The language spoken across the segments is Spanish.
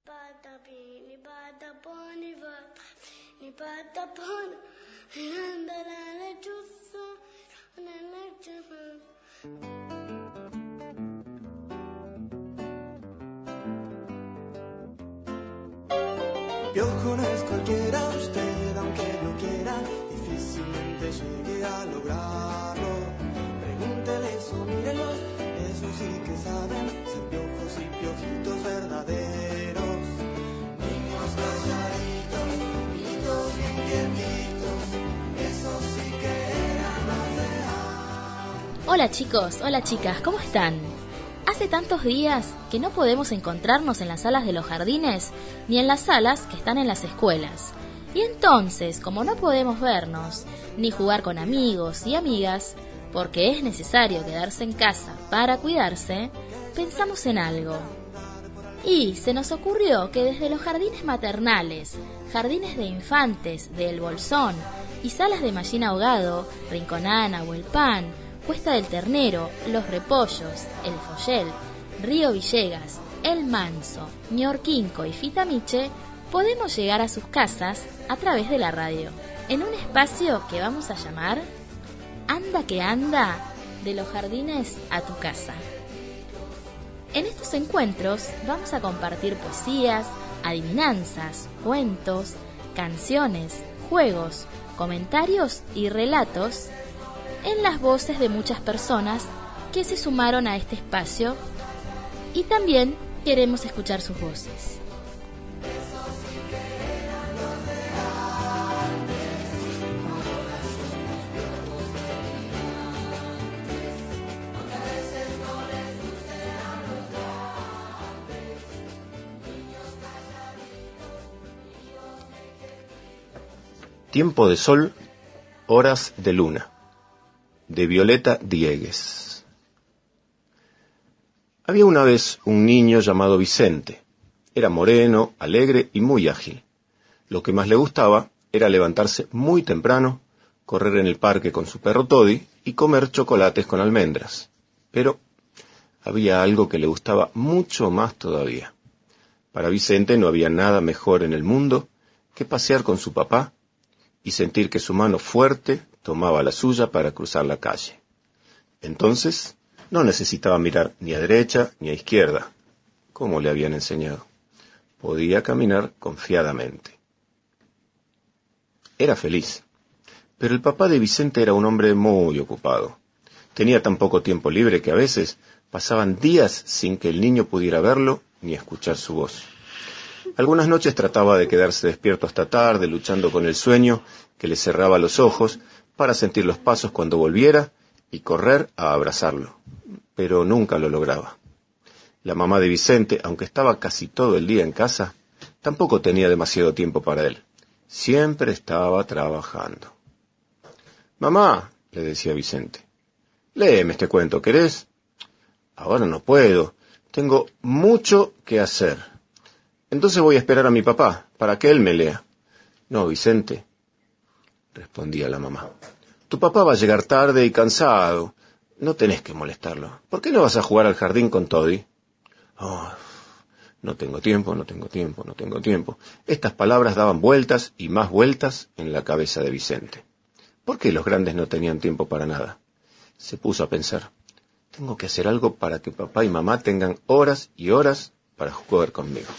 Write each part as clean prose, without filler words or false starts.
Piojo no es cualquiera, usted aunque lo quiera, difícilmente llegue a lograrlo. Pregúntele eso, mírenlos, eso sí que saben, ser piojos y piojitos verdaderos. Niños calladitos, niñitos bien quietitos, eso sí que eran más real. Hola chicos, hola chicas, ¿cómo están? Hace tantos días que no podemos encontrarnos en las salas de los jardines ni en las salas que están en las escuelas. Y entonces, como no podemos vernos ni jugar con amigos y amigas, porque es necesario quedarse en casa para cuidarse, pensamos en algo. Y se nos ocurrió que desde los jardines maternales, jardines de infantes de El Bolsón y salas de Mallín Ahogado, Rinconana, Huelpán, Cuesta del Ternero, Los Repollos, El Follel, Río Villegas, El Manso, Ñorquinco y Fitamiche, podemos llegar a sus casas a través de la radio, en un espacio que vamos a llamar Anda que Anda, de los jardines a tu casa. En estos encuentros vamos a compartir poesías, adivinanzas, cuentos, canciones, juegos, comentarios y relatos en las voces de muchas personas que se sumaron a este espacio, y también queremos escuchar sus voces. Tiempo de sol, horas de luna, de Violeta Diegues. Había una vez un niño llamado Vicente. Era moreno, alegre y muy ágil. Lo que más le gustaba era levantarse muy temprano, correr en el parque con su perro Toddy y comer chocolates con almendras. Pero había algo que le gustaba mucho más todavía. Para Vicente no había nada mejor en el mundo que pasear con su papá y sentir que su mano fuerte tomaba la suya para cruzar la calle. Entonces no necesitaba mirar ni a derecha ni a izquierda, como le habían enseñado. Podía caminar confiadamente. Era feliz, pero el papá de Vicente era un hombre muy ocupado. Tenía tan poco tiempo libre que a veces pasaban días sin que el niño pudiera verlo ni escuchar su voz. Algunas noches trataba de quedarse despierto hasta tarde, luchando con el sueño que le cerraba los ojos para sentir los pasos cuando volviera y correr a abrazarlo, pero nunca lo lograba. La mamá de Vicente, aunque estaba casi todo el día en casa, tampoco tenía demasiado tiempo para él. Siempre estaba trabajando. «Mamá», le decía Vicente, «léeme este cuento, ¿querés?» «Ahora no puedo, tengo mucho que hacer. Entonces voy a esperar a mi papá, para que él me lea». «No, Vicente», respondía la mamá, «tu papá va a llegar tarde y cansado. No tenés que molestarlo. ¿Por qué no vas a jugar al jardín con Toddy?» «Oh, no tengo tiempo. Estas palabras daban vueltas y más vueltas en la cabeza de Vicente. ¿Por qué los grandes no tenían tiempo para nada? Se puso a pensar, tengo que hacer algo para que papá y mamá tengan horas y horas para jugar conmigo.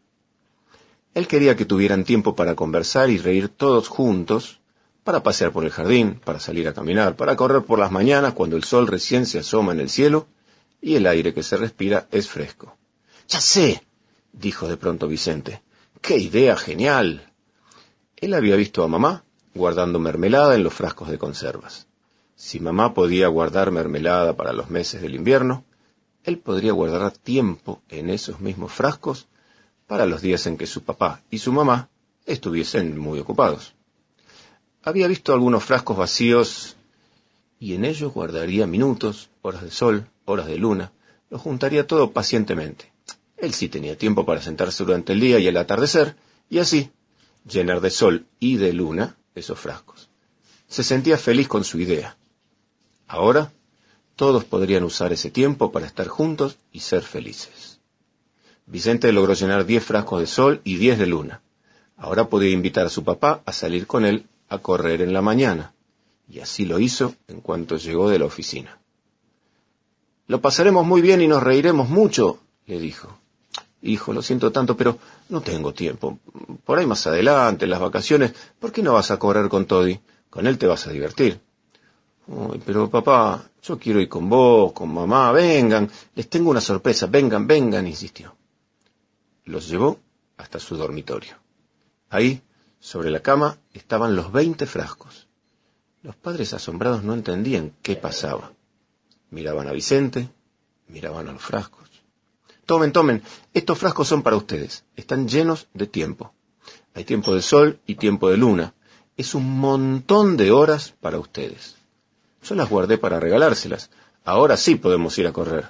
Él quería que tuvieran tiempo para conversar y reír todos juntos, para pasear por el jardín, para salir a caminar, para correr por las mañanas cuando el sol recién se asoma en el cielo y el aire que se respira es fresco. «Ya sé», dijo de pronto Vicente, «qué idea genial». Él había visto a mamá guardando mermelada en los frascos de conservas. Si mamá podía guardar mermelada para los meses del invierno, él podría guardar tiempo en esos mismos frascos para los días en que su papá y su mamá estuviesen muy ocupados. Había visto algunos frascos vacíos y en ellos guardaría minutos, horas de sol, horas de luna, lo juntaría todo pacientemente. Él sí tenía tiempo para sentarse durante el día y el atardecer, y así llenar de sol y de luna esos frascos. Se sentía feliz con su idea. Ahora todos podrían usar ese tiempo para estar juntos y ser felices. Vicente logró llenar 10 frascos de Sol y 10 de Luna. Ahora podía invitar a su papá a salir con él a correr en la mañana. Y así lo hizo en cuanto llegó de la oficina. «Lo pasaremos muy bien y nos reiremos mucho», le dijo. «Hijo, lo siento tanto, pero no tengo tiempo. Por ahí más adelante, en las vacaciones, ¿por qué no vas a correr con Toddy? Con él te vas a divertir». «Uy, pero papá, yo quiero ir con vos, con mamá, vengan, les tengo una sorpresa, vengan», insistió. Los llevó hasta su dormitorio. Ahí, sobre la cama, estaban los 20 frascos. Los padres asombrados no entendían qué pasaba. Miraban a Vicente, miraban a los frascos. Tomen, estos frascos son para ustedes, están llenos de tiempo. Hay tiempo de Sol y tiempo de Luna. Es un montón de horas para ustedes. Yo las guardé para regalárselas. Ahora sí podemos ir a correr».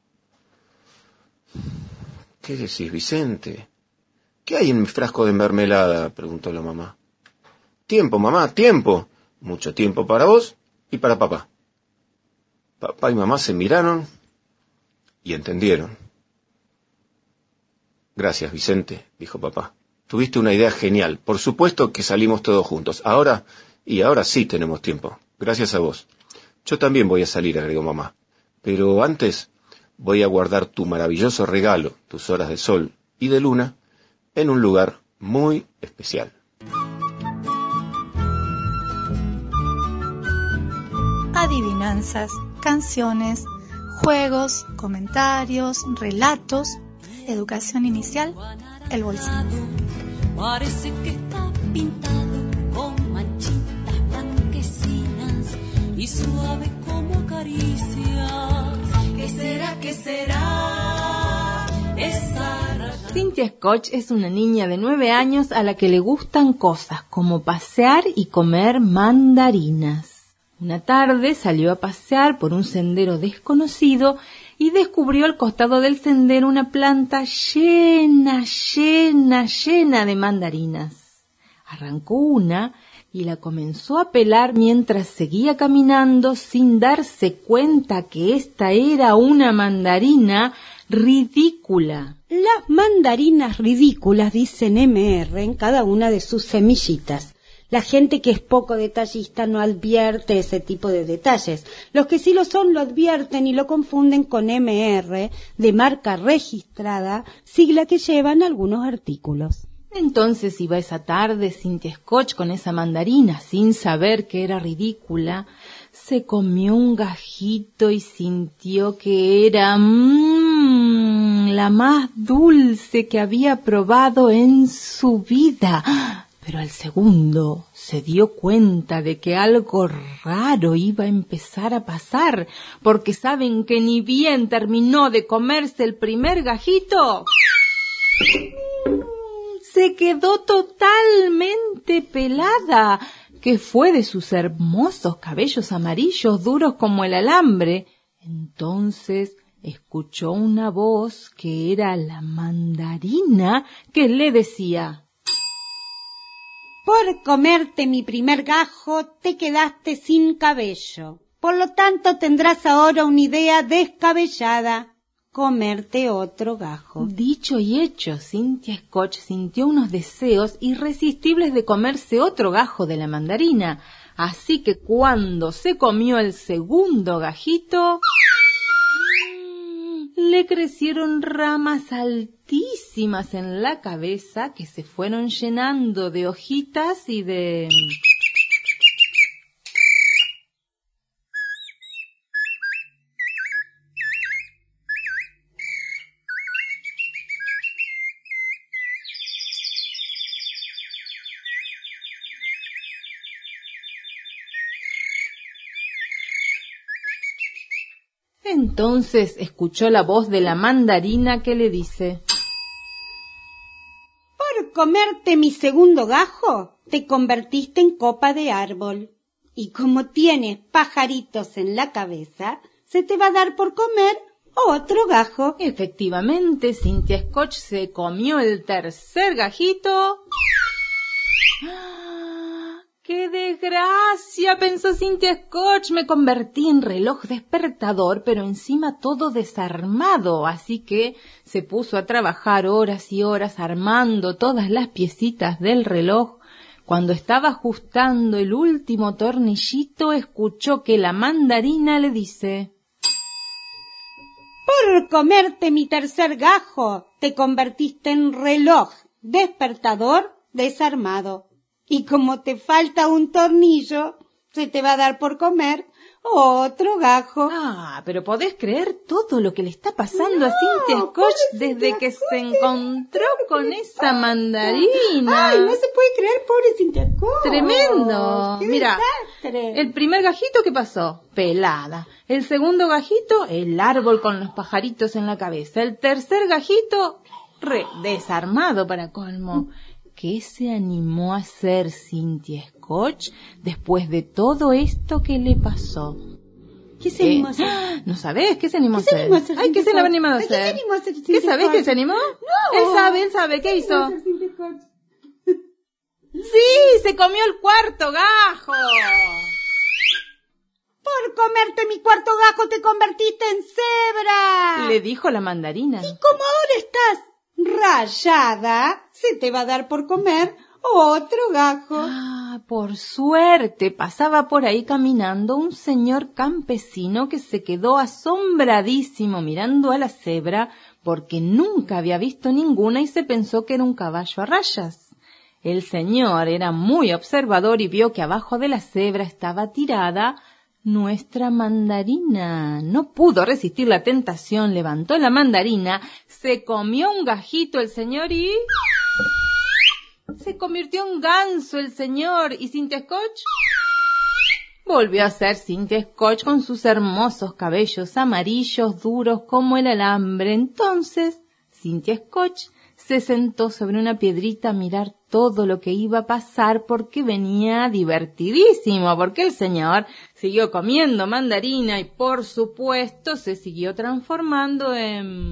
«¿Qué decís, Vicente? ¿Qué hay en mi frasco de mermelada?», preguntó la mamá. «Tiempo, mamá, tiempo. Mucho tiempo para vos y para papá». Papá y mamá se miraron y entendieron. «Gracias, Vicente», dijo papá. «Tuviste una idea genial. Por supuesto que salimos todos juntos. Ahora sí tenemos tiempo. Gracias a vos. Yo también voy a salir», agregó mamá. «Pero antes voy a guardar tu maravilloso regalo, tus horas de Sol y de Luna, en un lugar muy especial». Adivinanzas, canciones, juegos, comentarios, relatos, educación inicial, el bolsillo. Parece que está pintado con manchitas blanquecinas y suave como caricias. ¿Qué será esa raya? Cynthia Scotch es una niña de 9 años a la que le gustan cosas como pasear y comer mandarinas. Una tarde salió a pasear por un sendero desconocido y descubrió al costado del sendero una planta llena de mandarinas. Arrancó una y la comenzó a pelar mientras seguía caminando sin darse cuenta que esta era una mandarina ridícula. Las mandarinas ridículas, dicen MR en cada una de sus semillitas. La gente que es poco detallista no advierte ese tipo de detalles. Los que sí lo son lo advierten y lo confunden con MR, de marca registrada, sigla que llevan algunos artículos. Entonces iba esa tarde Cynthia Scotch con esa mandarina sin saber que era ridícula. Se comió un gajito y sintió que era la más dulce que había probado en su vida. Pero al segundo se dio cuenta de que algo raro iba a empezar a pasar, porque saben que ni bien terminó de comerse el primer gajito, se quedó totalmente pelada, que fue de sus hermosos cabellos amarillos duros como el alambre. Entonces escuchó una voz que era la mandarina que le decía: «Por comerte mi primer gajo te quedaste sin cabello. Por lo tanto tendrás ahora una idea descabellada: comerte otro gajo». Dicho y hecho, Cynthia Scotch sintió unos deseos irresistibles de comerse otro gajo de la mandarina. Así que cuando se comió el segundo gajito, le crecieron ramas altísimas en la cabeza que se fueron llenando de hojitas y de... Entonces escuchó la voz de la mandarina que le dice: «Por comerte mi segundo gajo, te convertiste en copa de árbol. Y como tienes pajaritos en la cabeza, se te va a dar por comer otro gajo». Efectivamente, Cynthia Scotch se comió el tercer gajito. ¡Qué desgracia!, pensó Cynthia Scotch. Me convertí en reloj despertador, pero encima todo desarmado. Así que se puso a trabajar horas y horas armando todas las piecitas del reloj. Cuando estaba ajustando el último tornillito, escuchó que la mandarina le dice: Por comerte mi tercer gajo, te convertiste en reloj despertador desarmado. Y como te falta un tornillo, se te va a dar por comer otro gajo. Ah, pero ¿podés creer todo lo que le está pasando a Cynthia Scotch desde que se encontró con esa mandarina? Ay, no se puede creer, pobre Cynthia Scotch. Tremendo. ¡Qué Mira, desastre! el primer gajito, ¿qué pasó? Pelada. El segundo gajito, el árbol con los pajaritos en la cabeza. El tercer gajito, desarmado para colmo. ¿Qué se animó a hacer Cynthia Scotch después de todo esto que le pasó? ¿Qué se animó a hacer? ¿No sabés qué se animó a ¿Qué se hacer? animó a hacer Ay, ¿qué se le Cynthia animó a Scotch? Ay, ¿qué hacer? se animó a hacer ¿Qué Cynthia sabés Scotch? que se animó? No. Él sabe, ¿qué hizo? ¿Qué Cynthia Scotch? Sí, se comió el cuarto gajo. Por comerte mi cuarto gajo te convertiste en cebra. Le dijo la mandarina. Y como ahora estás rayada, se te va a dar por comer otro gajo. Ah, por suerte pasaba por ahí caminando un señor campesino que se quedó asombradísimo mirando a la cebra porque nunca había visto ninguna y se pensó que era un caballo a rayas. El señor era muy observador y vio que abajo de la cebra estaba tirada nuestra mandarina. No pudo resistir la tentación, levantó la mandarina, se comió un gajito el señor y se convirtió en ganso el señor. ¿Y Cynthia Scotch? Volvió a ser Cynthia Scotch con sus hermosos cabellos amarillos duros como el alambre. Entonces Cynthia Scotch se sentó sobre una piedrita a mirar todo lo que iba a pasar porque venía divertidísimo, porque el señor siguió comiendo mandarina y por supuesto se siguió transformando en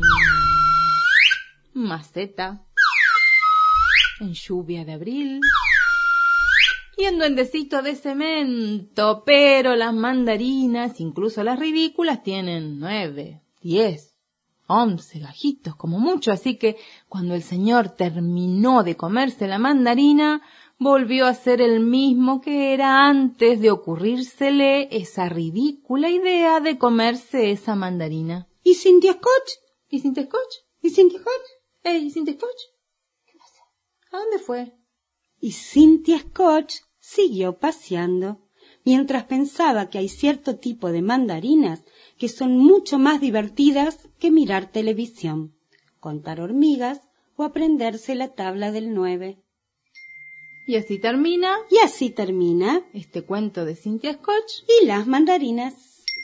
maceta, en lluvia de abril y en duendecito de cemento. Pero las mandarinas, incluso las ridículas, tienen 9, 10, 11 gajitos como mucho, así que cuando el señor terminó de comerse la mandarina, volvió a ser el mismo que era antes de ocurrírsele esa ridícula idea de comerse esa mandarina. ¿Y Cynthia Scotch? ¿Y Cynthia Scotch? ¿Y Cynthia Scotch? ¿Y Cynthia Scotch? ¿Qué pasa? ¿A dónde fue? Y Cynthia Scotch siguió paseando, mientras pensaba que hay cierto tipo de mandarinas que son mucho más divertidas que mirar televisión, contar hormigas o aprenderse la tabla del 9. Y así termina este cuento de Cynthia Scotch y las mandarinas.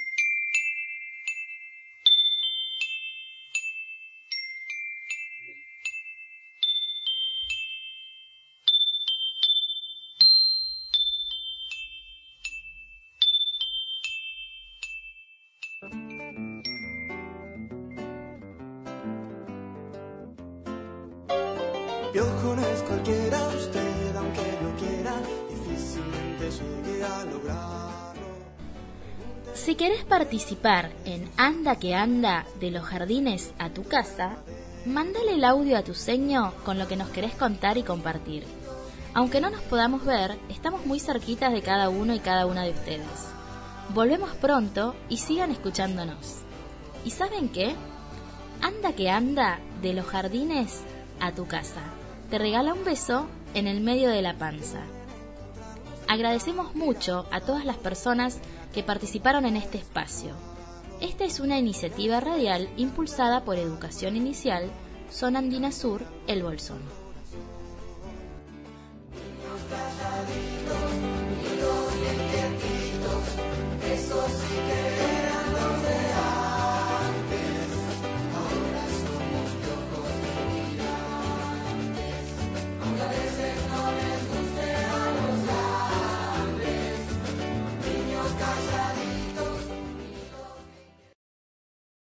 Piojo no es cualquiera, usted aunque lo quiera, difícilmente llegue a lograrlo. Si querés participar en Anda que Anda de los jardines a tu casa, mándale el audio a tu seño con lo que nos querés contar y compartir. Aunque no nos podamos ver, estamos muy cerquitas de cada uno y cada una de ustedes. Volvemos pronto y sigan escuchándonos. ¿Y saben qué? Anda que Anda de los jardines a tu casa te regala un beso en el medio de la panza. Agradecemos mucho a todas las personas que participaron en este espacio. Esta es una iniciativa radial impulsada por Educación Inicial, Zona Andina Sur, El Bolsón.